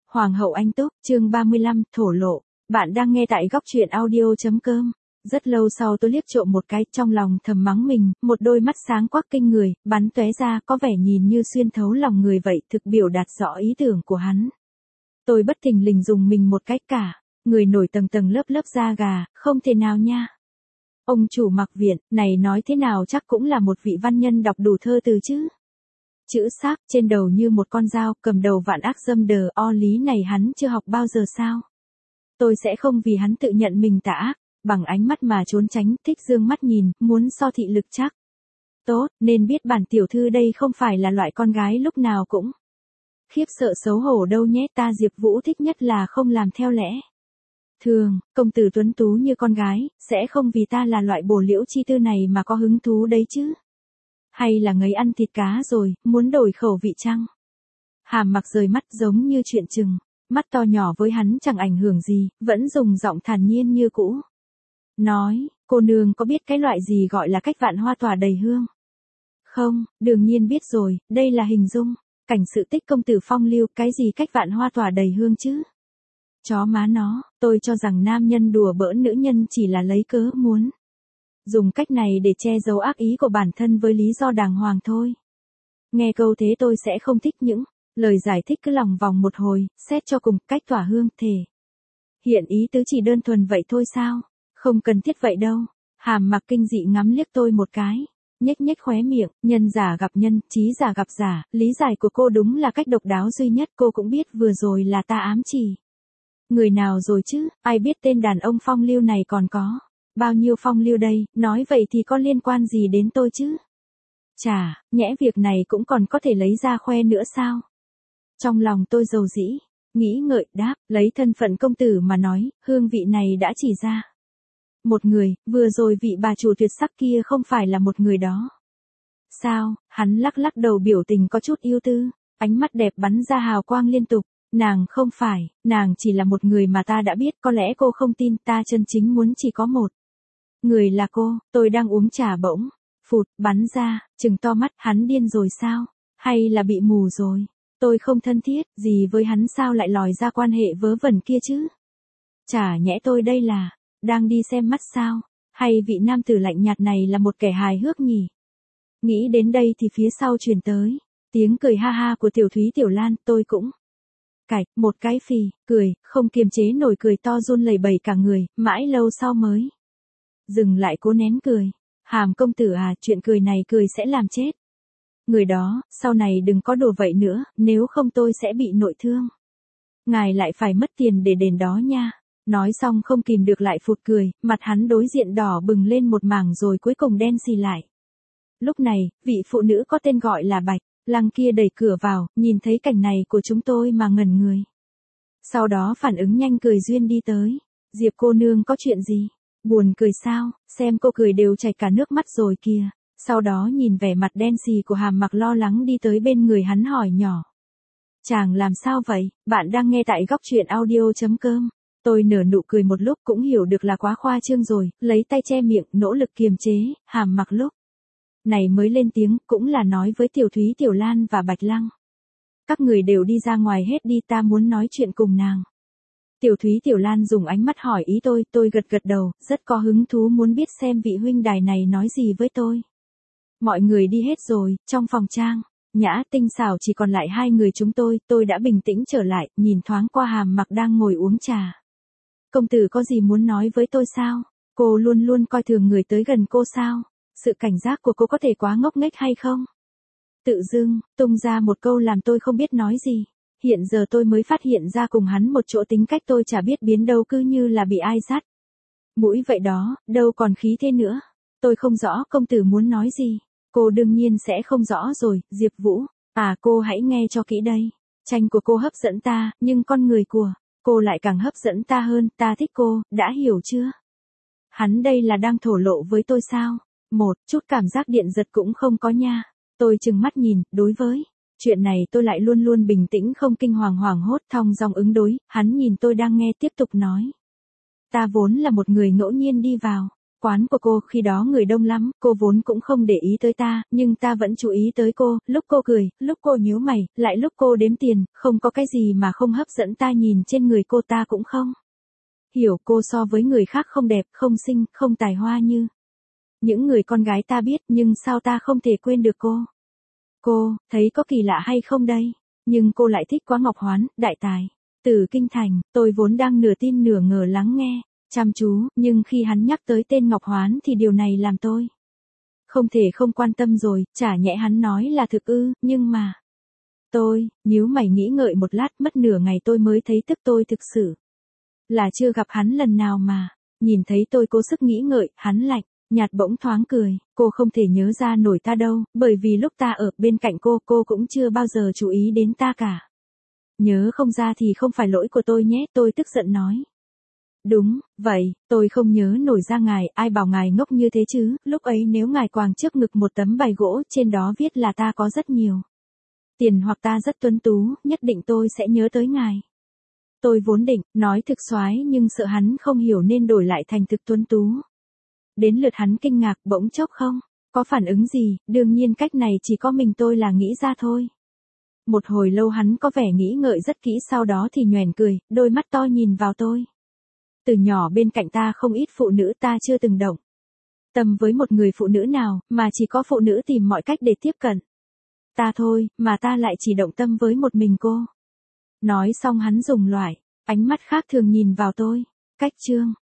Hoàng hậu Anh Túc, chương 35, thổ lộ. Bạn đang nghe tại góc truyện audio.com. Rất lâu sau tôi liếc trộm một cái, trong lòng thầm mắng mình, một đôi mắt sáng quắc kinh người, bắn tóe ra, có vẻ nhìn như xuyên thấu lòng người vậy, thực biểu đạt rõ ý tưởng của hắn. Tôi bất thình lình dùng mình một cái cả, người nổi tầng tầng lớp lớp da gà, không thể nào nha. Ông chủ Mặc Viện, này nói thế nào chắc cũng là một vị văn nhân đọc đủ thơ từ chứ. Chữ xác trên đầu như một con dao, cầm đầu vạn ác dâm đờ, o lý này hắn chưa học bao giờ sao? Tôi sẽ không vì hắn tự nhận mình tà ác, bằng ánh mắt mà trốn tránh, thích dương mắt nhìn, muốn so thị lực chắc. Tốt, nên biết bản tiểu thư đây không phải là loại con gái lúc nào cũng khiếp sợ xấu hổ đâu nhé, ta Diệp Vũ thích nhất là không làm theo lẽ thường, công tử tuấn tú như con gái, sẽ không vì ta là loại bổ liễu chi tư này mà có hứng thú đấy chứ. Hay là ngấy ăn thịt cá rồi, muốn đổi khẩu vị chăng? Hàm Mặc rời mắt giống như chuyện chừng, mắt to nhỏ với hắn chẳng ảnh hưởng gì, vẫn dùng giọng thản nhiên như cũ. Nói, cô nương có biết cái loại gì gọi là cách vạn hoa tỏa đầy hương? Không, đương nhiên biết rồi, đây là hình dung cảnh sự tích công tử phong lưu, cái gì cách vạn hoa tỏa đầy hương chứ? Chó má nó, tôi cho rằng nam nhân đùa bỡn nữ nhân chỉ là lấy cớ muốn dùng cách này để che giấu ác ý của bản thân với lý do đàng hoàng thôi. Nghe câu thế tôi sẽ không thích những lời giải thích cứ lòng vòng một hồi, xét cho cùng cách tỏa hương thể hiện ý tứ chỉ đơn thuần vậy thôi sao? Không cần thiết vậy đâu. Hàm Mặc kinh dị ngắm liếc tôi một cái, nhếch nhếch khóe miệng, nhân giả gặp nhân, trí giả gặp giả, lý giải của cô đúng là cách độc đáo duy nhất, cô cũng biết vừa rồi là ta ám chỉ người nào rồi chứ, ai biết tên đàn ông phong lưu này còn có bao nhiêu phong lưu đây, nói vậy thì có liên quan gì đến tôi chứ? Chà, nhẽ việc này cũng còn có thể lấy ra khoe nữa sao? Trong lòng tôi dầu dĩ, nghĩ ngợi, đáp, lấy thân phận công tử mà nói, hương vị này đã chỉ ra một người, vừa rồi vị bà chủ tuyệt sắc kia không phải là một người đó. Sao? Hắn lắc lắc đầu biểu tình có chút yêu tư, ánh mắt đẹp bắn ra hào quang liên tục. Nàng không phải, nàng chỉ là một người mà ta đã biết, có lẽ cô không tin, ta chân chính muốn chỉ có một người là cô. Tôi đang uống trà bỗng phụt bắn ra, trừng to mắt, hắn điên rồi sao? Hay là bị mù rồi? Tôi không thân thiết gì với hắn sao lại lòi ra quan hệ vớ vẩn kia chứ? Chả nhẽ tôi đây là đang đi xem mắt sao? Hay vị nam tử lạnh nhạt này là một kẻ hài hước nhỉ? Nghĩ đến đây thì phía sau truyền tới tiếng cười ha ha của Tiểu Thúy Tiểu Lan, tôi cũng cạch một cái phì, cười, không kiềm chế nổi cười to run lẩy bẩy cả người, mãi lâu sau mới dừng lại cố nén cười. Hàm công tử à, chuyện cười này cười sẽ làm chết người đó, sau này đừng có đùa vậy nữa, nếu không tôi sẽ bị nội thương. Ngài lại phải mất tiền để đền đó nha. Nói xong không kìm được lại phụt cười, mặt hắn đối diện đỏ bừng lên một mảng rồi cuối cùng đen xì lại. Lúc này, vị phụ nữ có tên gọi là Bạch Lăng kia đẩy cửa vào, nhìn thấy cảnh này của chúng tôi mà ngẩn người. Sau đó phản ứng nhanh cười duyên đi tới. Diệp cô nương có chuyện gì? Buồn cười sao? Xem cô cười đều chảy cả nước mắt rồi kìa. Sau đó nhìn vẻ mặt đen xì của Hàm Mặc lo lắng đi tới bên người hắn hỏi nhỏ. Chàng làm sao vậy? Bạn đang nghe tại góc truyện audio.com. Tôi nở nụ cười một lúc cũng hiểu được là quá khoa trương rồi, lấy tay che miệng, nỗ lực kiềm chế. Hàm Mặc lúc này mới lên tiếng, cũng là nói với Tiểu Thúy Tiểu Lan và Bạch Lăng. Các người đều đi ra ngoài hết đi, ta muốn nói chuyện cùng nàng. Tiểu Thúy Tiểu Lan dùng ánh mắt hỏi ý tôi gật gật đầu, rất có hứng thú muốn biết xem vị huynh đài này nói gì với tôi. Mọi người đi hết rồi, trong phòng trang nhã tinh xảo chỉ còn lại hai người chúng tôi đã bình tĩnh trở lại, nhìn thoáng qua Hàm Mặc đang ngồi uống trà. Công tử có gì muốn nói với tôi sao? Cô luôn luôn coi thường người tới gần cô sao? Sự cảnh giác của cô có thể quá ngốc nghếch hay không? Tự dưng, tung ra một câu làm tôi không biết nói gì. Hiện giờ tôi mới phát hiện ra cùng hắn một chỗ tính cách tôi chả biết biến đâu, cứ như là bị ai dắt mũi vậy đó, đâu còn khí thế nữa. Tôi không rõ công tử muốn nói gì. Cô đương nhiên sẽ không rõ rồi, Diệp Vũ. À, cô hãy nghe cho kỹ đây. Tranh của cô hấp dẫn ta, nhưng con người của cô lại càng hấp dẫn ta hơn, ta thích cô, đã hiểu chưa? Hắn đây là đang thổ lộ với tôi sao? Một chút cảm giác điện giật cũng không có nha. Tôi trừng mắt nhìn, đối với chuyện này tôi lại luôn luôn bình tĩnh không kinh hoàng hoảng hốt, thong dong ứng đối. Hắn nhìn tôi đang nghe tiếp tục nói. Ta vốn là một người ngẫu nhiên đi vào quán của cô khi đó người đông lắm, cô vốn cũng không để ý tới ta, nhưng ta vẫn chú ý tới cô, lúc cô cười, lúc cô nhíu mày, lại lúc cô đếm tiền, không có cái gì mà không hấp dẫn ta, nhìn trên người cô ta cũng không. Hiểu cô so với người khác không đẹp, không xinh, không tài hoa như những người con gái ta biết, nhưng sao ta không thể quên được cô. Cô, thấy có kỳ lạ hay không đây? Nhưng cô lại thích quá Ngọc Hoán, đại tài. Từ kinh thành, tôi vốn đang nửa tin nửa ngờ lắng nghe, chăm chú, nhưng khi hắn nhắc tới tên Ngọc Hoán thì điều này làm tôi không thể không quan tâm rồi, chả nhẽ hắn nói là thực ư, nhưng mà. Tôi, nhíu mày nghĩ ngợi một lát, mất nửa ngày tôi mới thấy tức tôi thực sự là chưa gặp hắn lần nào mà. Nhìn thấy tôi cố sức nghĩ ngợi, hắn lạnh nhạt bỗng thoáng cười, cô không thể nhớ ra nổi ta đâu, bởi vì lúc ta ở bên cạnh cô cũng chưa bao giờ chú ý đến ta cả. Nhớ không ra thì không phải lỗi của tôi nhé, tôi tức giận nói. Đúng, vậy, tôi không nhớ nổi ra ngài, ai bảo ngài ngốc như thế chứ, lúc ấy nếu ngài quàng trước ngực một tấm bài gỗ, trên đó viết là ta có rất nhiều tiền hoặc ta rất tuấn tú, nhất định tôi sẽ nhớ tới ngài. Tôi vốn định, nói thực soái nhưng sợ hắn không hiểu nên đổi lại thành thực tuấn tú. Đến lượt hắn kinh ngạc bỗng chốc không có phản ứng gì, đương nhiên cách này chỉ có mình tôi là nghĩ ra thôi. Một hồi lâu hắn có vẻ nghĩ ngợi rất kỹ, sau đó thì nhoẻn cười, đôi mắt to nhìn vào tôi. Từ nhỏ bên cạnh ta không ít phụ nữ, ta chưa từng động tâm với một người phụ nữ nào, mà chỉ có phụ nữ tìm mọi cách để tiếp cận ta thôi, mà ta lại chỉ động tâm với một mình cô. Nói xong hắn dùng loại ánh mắt khác thường nhìn vào tôi. Cách chương